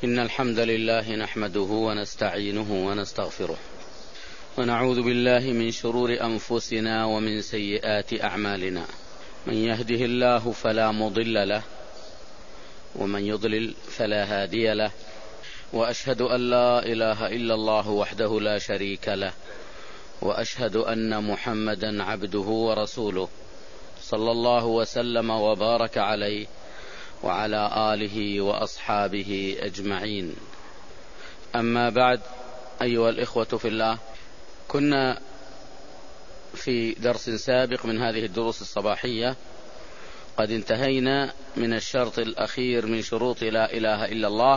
إن الحمد لله نحمده ونستعينه ونستغفره ونعوذ بالله من شرور أنفسنا ومن سيئات أعمالنا. من يهده الله فلا مضل له ومن يضلل فلا هادي له، وأشهد أن لا إله إلا الله وحده لا شريك له، وأشهد أن محمدا عبده ورسوله صلى الله وسلم وبارك عليه وعلى آله وأصحابه أجمعين. أما بعد، أيها الإخوة في الله، كنا في درس سابق من هذه الدروس الصباحية قد انتهينا من الشرط الأخير من شروط لا إله إلا الله،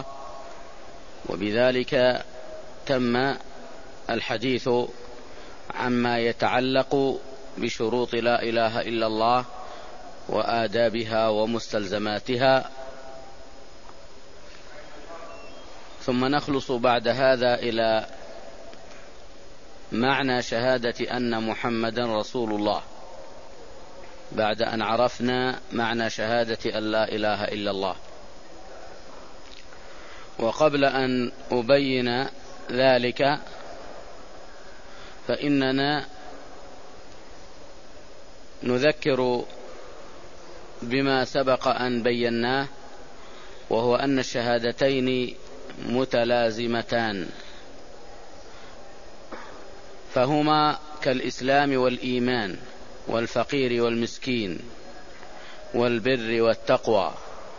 وبذلك تم الحديث عما يتعلق بشروط لا إله إلا الله وآدابها ومستلزماتها، ثم نخلص بعد هذا إلى معنى شهادة أن محمدا رسول الله، بعد أن عرفنا معنى شهادة أن لا إله إلا الله. وقبل أن أبين ذلك فإننا نذكر بما سبق أن بيناه، وهو أن الشهادتين متلازمتان، فهما كالإسلام والإيمان والفقير والمسكين والبر والتقوى،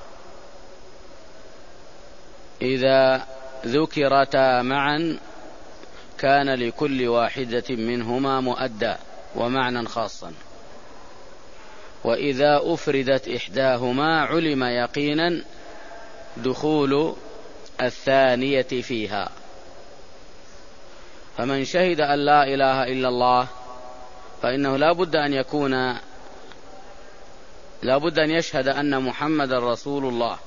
إذا ذكرتا معا كان لكل واحدة منهما مؤدى ومعنى خاصا، وإذا أفردت إحداهما علم يقينا دخول الثانية فيها. فمن شهد أن لا إله إلا الله فإنه لا بد أن يشهد أن محمد رسول الله،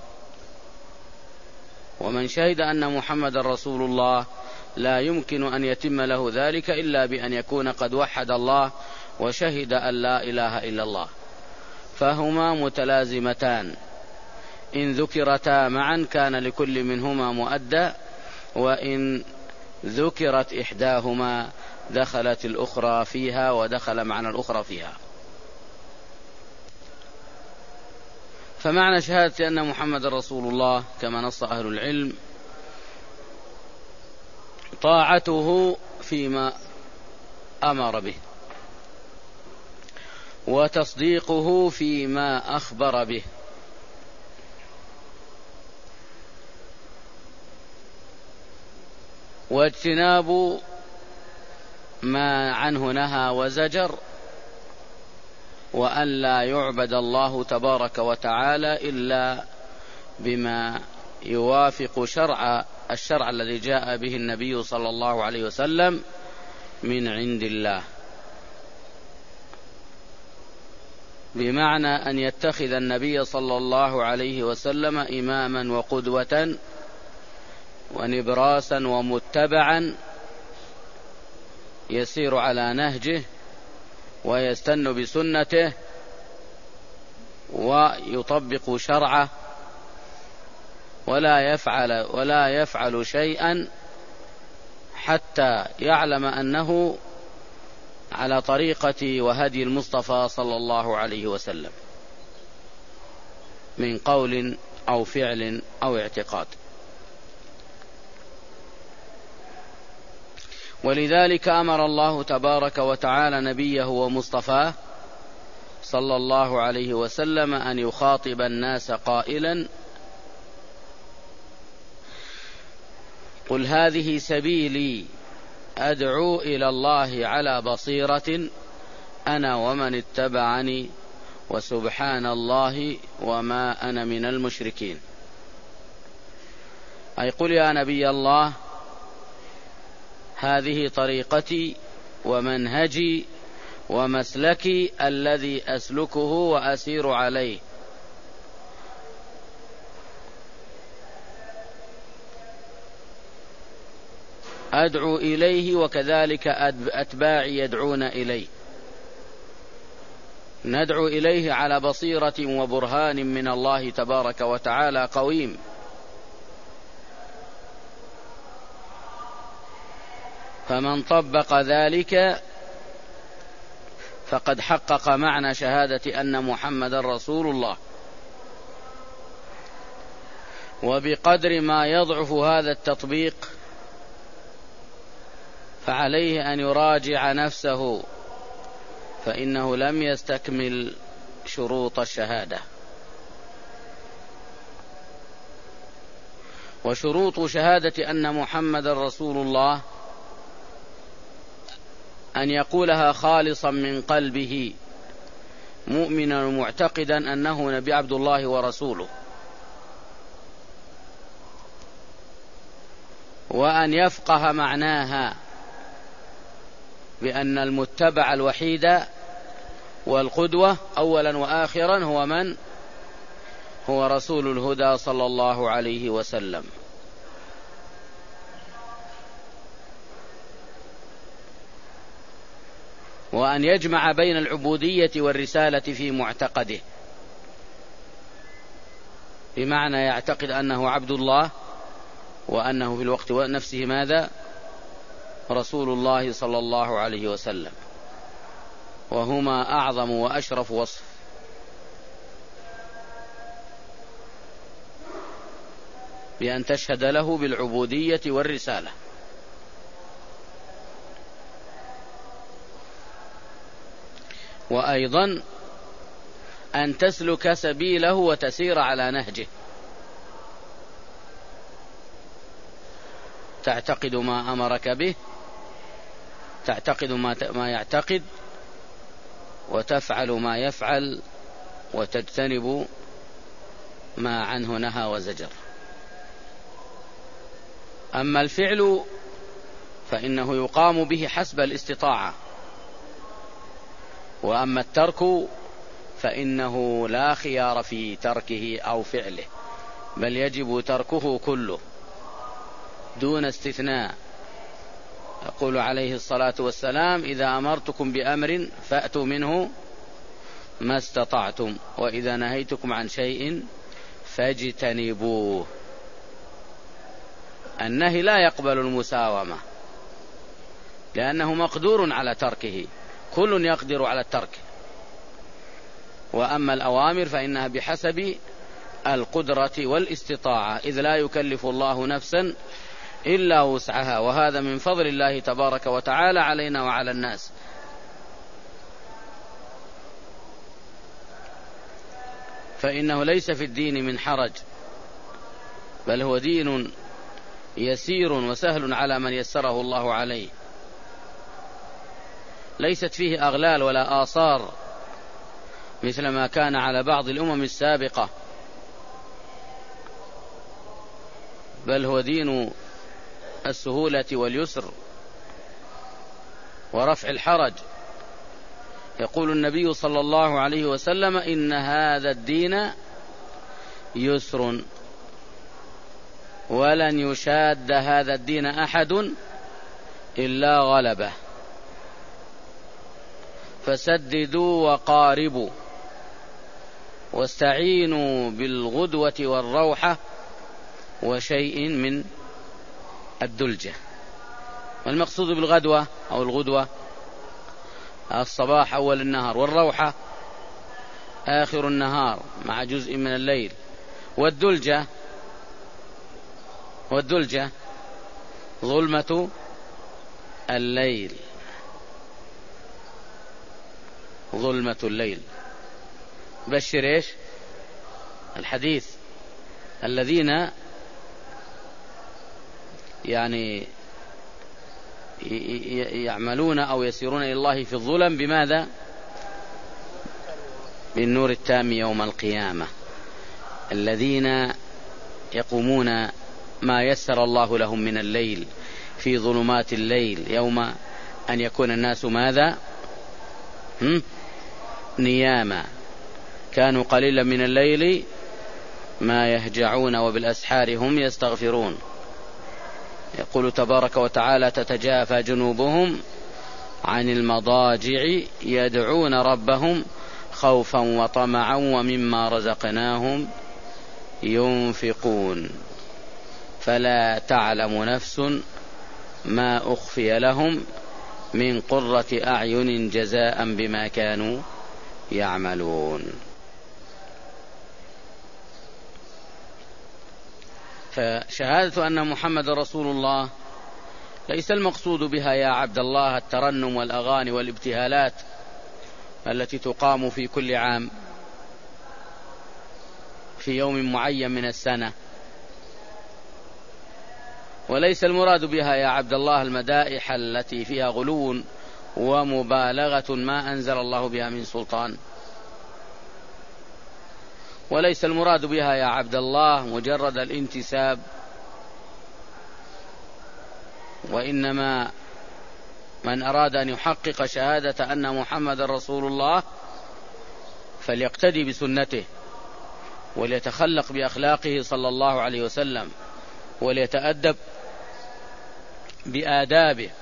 ومن شهد أن محمد رسول الله لا يمكن أن يتم له ذلك إلا بأن يكون قد وحد الله وشهد أن لا إله إلا الله، فهما متلازمتان، إن ذكرتا معا كان لكل منهما مؤدى، وإن ذكرت إحداهما دخلت الأخرى فيها ودخل معنى الأخرى فيها. فمعنى شهادة أن محمد رسول الله كما نص أهل العلم طاعته فيما أمر به، وتصديقه فيما أخبر به، واجتناب ما عنه نهى وزجر، وأن لا يعبد الله تبارك وتعالى إلا بما يوافق الشرع الذي جاء به النبي صلى الله عليه وسلم من عند الله، بمعنى أن يتخذ النبي صلى الله عليه وسلم إماما وقدوة ونبراسا ومتبعا يسير على نهجه ويستن بسنته ويطبق شرعه، ولا يفعل شيئا حتى يعلم أنه على طريقة وهدي المصطفى صلى الله عليه وسلم من قول أو فعل أو اعتقاد. ولذلك أمر الله تبارك وتعالى نبيه ومصطفاه صلى الله عليه وسلم أن يخاطب الناس قائلا: قل هذه سبيلي أدعو إلى الله على بصيرة أنا ومن اتبعني وسبحان الله وما أنا من المشركين. أي قل يا نبي الله هذه طريقتي ومنهجي ومسلكي الذي أسلكه وأسير عليه، أدعو إليه وكذلك أتباعي يدعون إليه، ندعو إليه على بصيرة وبرهان من الله تبارك وتعالى قويم، فمن طبق ذلك فقد حقق معنى شهادة أن محمد رسول الله. وبقدر ما يضعف هذا التطبيق فعليه أن يراجع نفسه، فإنه لم يستكمل شروط الشهادة. وشروط شهادة أن محمد رسول الله أن يقولها خالصا من قلبه مؤمنا معتقدا أنه نبي عبد الله ورسوله، وأن يفقه معناها بأن المتبع الوحيد والقدوة أولا وآخرا هو من؟ هو رسول الهدى صلى الله عليه وسلم. وأن يجمع بين العبودية والرسالة في معتقده، بمعنى يعتقد أنه عبد الله وأنه في الوقت نفسه ماذا؟ رسول الله صلى الله عليه وسلم، وهما أعظم وأشرف وصف. بأن تشهد له بالعبودية والرسالة. وأيضا أن تسلك سبيله وتسير على نهجه، تعتقد ما أمرك به، تعتقد ما يعتقد، وتفعل ما يفعل، وتجتنب ما عنه نهى وزجر. أما الفعل فإنه يقام به حسب الاستطاعة، وأما الترك فإنه لا خيار في تركه أو فعله، بل يجب تركه كله دون استثناء. يقول عليه الصلاة والسلام: إذا أمرتكم بأمر فأتوا منه ما استطعتم، وإذا نهيتكم عن شيء فاجتنبوه. النهي لا يقبل المساومة، لأنه مقدور على تركه، كل يقدر على الترك. وأما الأوامر فإنها بحسب القدرة والاستطاعة، إذ لا يكلف الله نفسا إلا وسعها، وهذا من فضل الله تبارك وتعالى علينا وعلى الناس. فإنه ليس في الدين من حرج، بل هو دين يسير وسهل على من يسره الله عليه، ليست فيه أغلال ولا آثار مثل ما كان على بعض الأمم السابقة، بل هو دين السهولة واليسر ورفع الحرج. يقول النبي صلى الله عليه وسلم: إن هذا الدين يسر ولن يشاد هذا الدين أحد إلا غلبه، فسددوا وقاربوا، واستعينوا بالغدوة والروحة وشيء من الدلجة. والمقصود بالغدوة أو الغدوة الصباح أول النهار، والروحة آخر النهار مع جزء من الليل، والدلجة ظلمة الليل، ظلمة الليل. بشر إيش؟ الحديث الذين يعني يعملون أو يسيرون إلى الله في الظلم بماذا؟ بالنور التام يوم القيامة، الذين يقومون ما يسر الله لهم من الليل في ظلمات الليل، يوم أن يكون الناس ماذا؟ نياما، كانوا قليلا من الليل ما يهجعون وبالأسحار هم يستغفرون. يقول تبارك وتعالى: تتجافى جنوبهم عن المضاجع يدعون ربهم خوفا وطمعا ومما رزقناهم ينفقون. فلا تعلم نفس ما أخفي لهم من قرة أعين جزاء بما كانوا يعملون. فشهادة أن محمد رسول الله ليس المقصود بها يا عبد الله الترنم والأغاني والابتهالات التي تقام في كل عام في يوم معين من السنة، وليس المراد بها يا عبد الله المدائح التي فيها غلو ومبالغة ما أنزل الله بها من سلطان، وليس المراد بها يا عبد الله مجرد الانتساب، وإنما من أراد أن يحقق شهادة أن محمد رسول الله فليقتدي بسنته وليتخلق بأخلاقه صلى الله عليه وسلم وليتأدب بآدابه،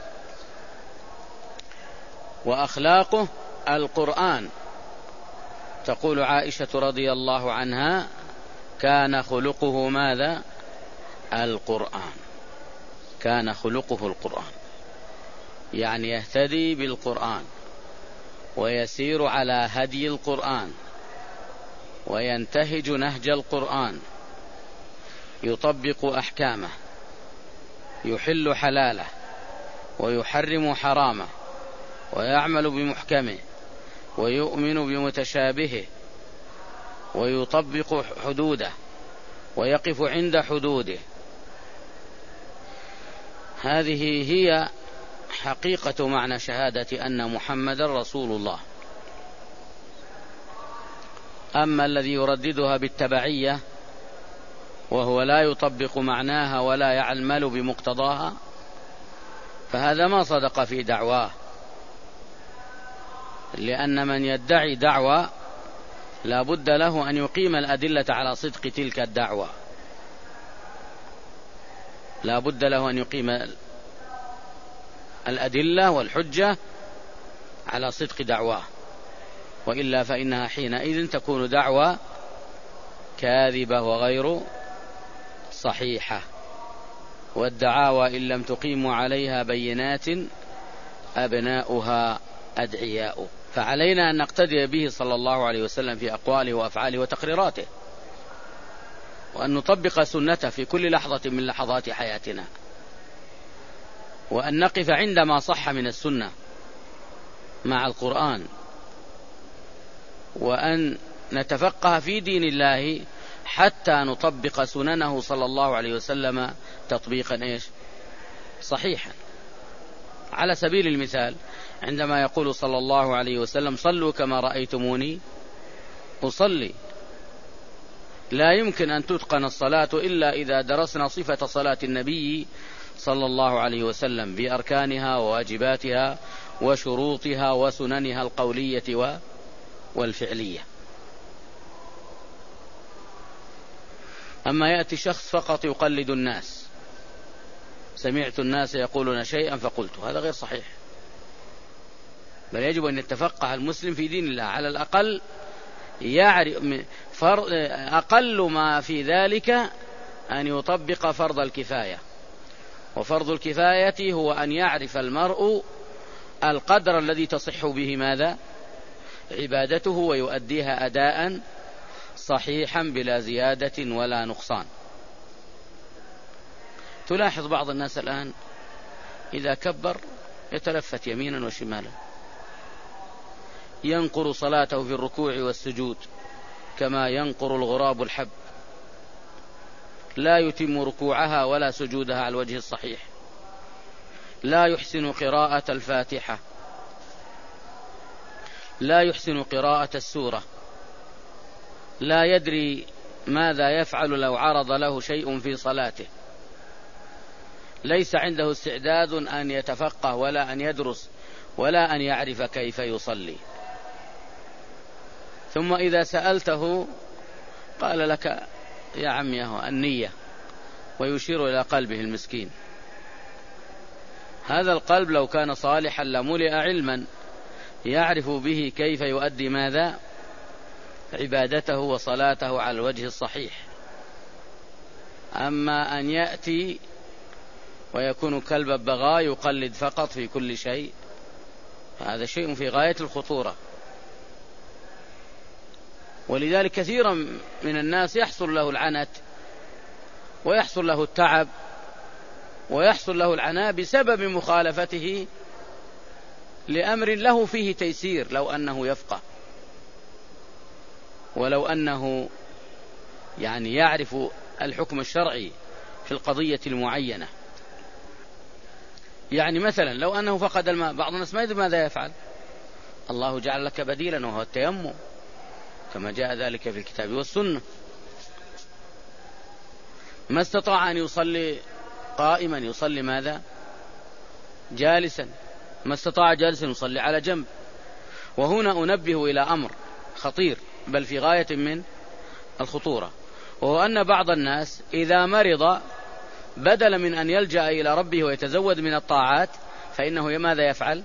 وأخلاقه القرآن. تقول عائشة رضي الله عنها: كان خلقه ماذا؟ القرآن. كان خلقه القرآن، يعني يهتدي بالقرآن ويسير على هدي القرآن وينتهج نهج القرآن، يطبق أحكامه، يحل حلاله ويحرم حرامه، ويعمل بمحكمه ويؤمن بمتشابهه، ويطبق حدوده ويقف عند حدوده. هذه هي حقيقة معنى شهادة أن محمد رسول الله. أما الذي يرددها بالتبعية وهو لا يطبق معناها ولا يعمل بمقتضاها فهذا ما صدق في دعواه، لأن من يدعي دعوة لا بد له أن يقيم الأدلة على صدق تلك الدعوة، لا بد له أن يقيم الأدلة والحجة على صدق دعواه، وإلا فإنها حينئذ تكون دعوة كاذبة وغير صحيحة. والدعاوى إن لم تقيموا عليها بينات أبناؤها أدعياء. فعلينا أن نقتدي به صلى الله عليه وسلم في أقواله وأفعاله وتقريراته، وأن نطبق سنته في كل لحظة من لحظات حياتنا، وأن نقف عندما صح من السنة مع القرآن، وأن نتفقه في دين الله حتى نطبق سننه صلى الله عليه وسلم تطبيقا صحيحا. على سبيل المثال عندما يقول صلى الله عليه وسلم: صلوا كما رأيتموني أصلي، لا يمكن أن تتقن الصلاة إلا إذا درسنا صفة صلاة النبي صلى الله عليه وسلم بأركانها وواجباتها وشروطها وسننها القولية والفعلية. أما يأتي شخص فقط يقلد الناس، سمعت الناس يقولون شيئا فقلت، هذا غير صحيح، بل يجب أن يتفقه المسلم في دين الله، على الأقل يعرف أقل ما في ذلك أن يطبق فرض الكفاية. وفرض الكفاية هو أن يعرف المرء القدر الذي تصح به ماذا؟ عبادته، ويؤديها أداء صحيحا بلا زيادة ولا نقصان. تلاحظ بعض الناس الآن إذا كبر يتلفت يمينا وشمالا، ينقر صلاته في الركوع والسجود كما ينقر الغراب الحب، لا يتم ركوعها ولا سجودها على الوجه الصحيح، لا يحسن قراءة الفاتحة، لا يحسن قراءة السورة، لا يدري ماذا يفعل لو عرض له شيء في صلاته، ليس عنده استعداد أن يتفقه ولا أن يدرس ولا أن يعرف كيف يصلي. ثم إذا سألته قال لك: يا عمي النية، ويشير إلى قلبه المسكين. هذا القلب لو كان صالحا لملئ علما يعرف به كيف يؤدي ماذا؟ عبادته وصلاته على الوجه الصحيح. أما أن يأتي ويكون كالببغاء يقلد فقط في كل شيء، هذا شيء في غاية الخطورة. ولذلك كثيرا من الناس يحصل له العنت ويحصل له التعب ويحصل له العناء بسبب مخالفته لأمر له فيه تيسير، لو أنه يفقه ولو أنه يعني يعرف الحكم الشرعي في القضية المعينة. يعني مثلا لو أنه فقد الماء، بعض الناس ما يدري ماذا يفعل، الله جعل لك بديلا وهو التيمم كما جاء ذلك في الكتاب والسنة. ما استطاع أن يصلي قائما يصلي ماذا؟ جالسا. ما استطاع جالسا يصلي على جنب. وهنا أنبه إلى أمر خطير بل في غاية من الخطورة، وهو أن بعض الناس إذا مرض بدل من أن يلجأ إلى ربه ويتزود من الطاعات فإنه ماذا يفعل؟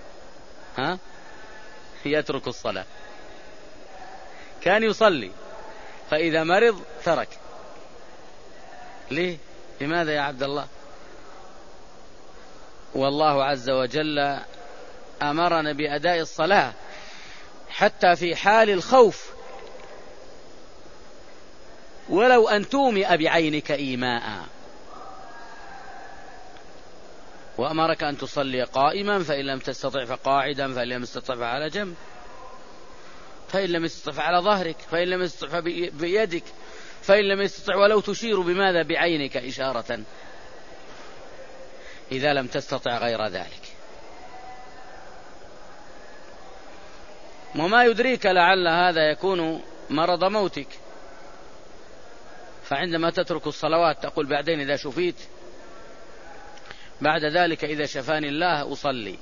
يترك الصلاة. كان يصلي فإذا مرض ترك. ليه؟ لماذا يا عبد الله؟ والله عز وجل أمرنا بأداء الصلاة حتى في حال الخوف، ولو أن تومئ بعينك إيماء، وأمرك أن تصلي قائما، فإن لم تستطع فقاعدا، فإن لم تستطع فعلى جنب، فإن لم تستطع فعلى ظهرك، فإن لم تستطع بيدك، فإن لم تستطع ولو تشير بماذا؟ بعينك إشارة، إذا لم تستطع غير ذلك. وما يدريك لعل هذا يكون مرض موتك، فعندما تترك الصلوات تقول بعدين إذا شفيت، بعد ذلك إذا شفاني الله أصلي،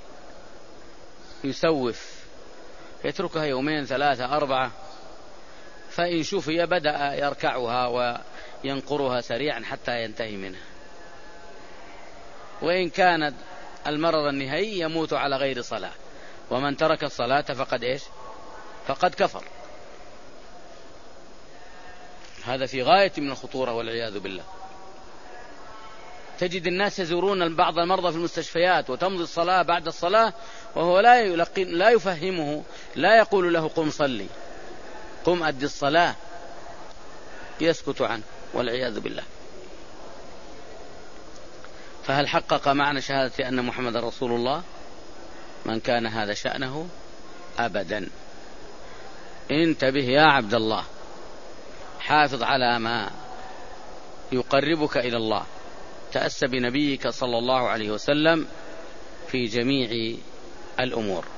يسوف، يتركها يومين ثلاثة أربعة، فإن شفي بدأ يركعها وينقرها سريعا حتى ينتهي منها. وإن كانت المرض النهائي يموت على غير صلاة، ومن ترك الصلاة فقد إيش؟ فقد كفر. هذا في غاية من الخطورة والعياذ بالله. تجد الناس يزورون بعض المرضى في المستشفيات وتمضي الصلاة بعد الصلاة وهو لا يفهمه، لا يقول له قم صلي، قم أدي الصلاة، يسكت عنه والعياذ بالله. فهل حقق معنى شهادة أن محمد رسول الله؟ من كان هذا شأنه أبدا. انتبه يا عبد الله، حافظ على ما يقربك إلى الله، تأسى بنبيك صلى الله عليه وسلم في جميع الأمور.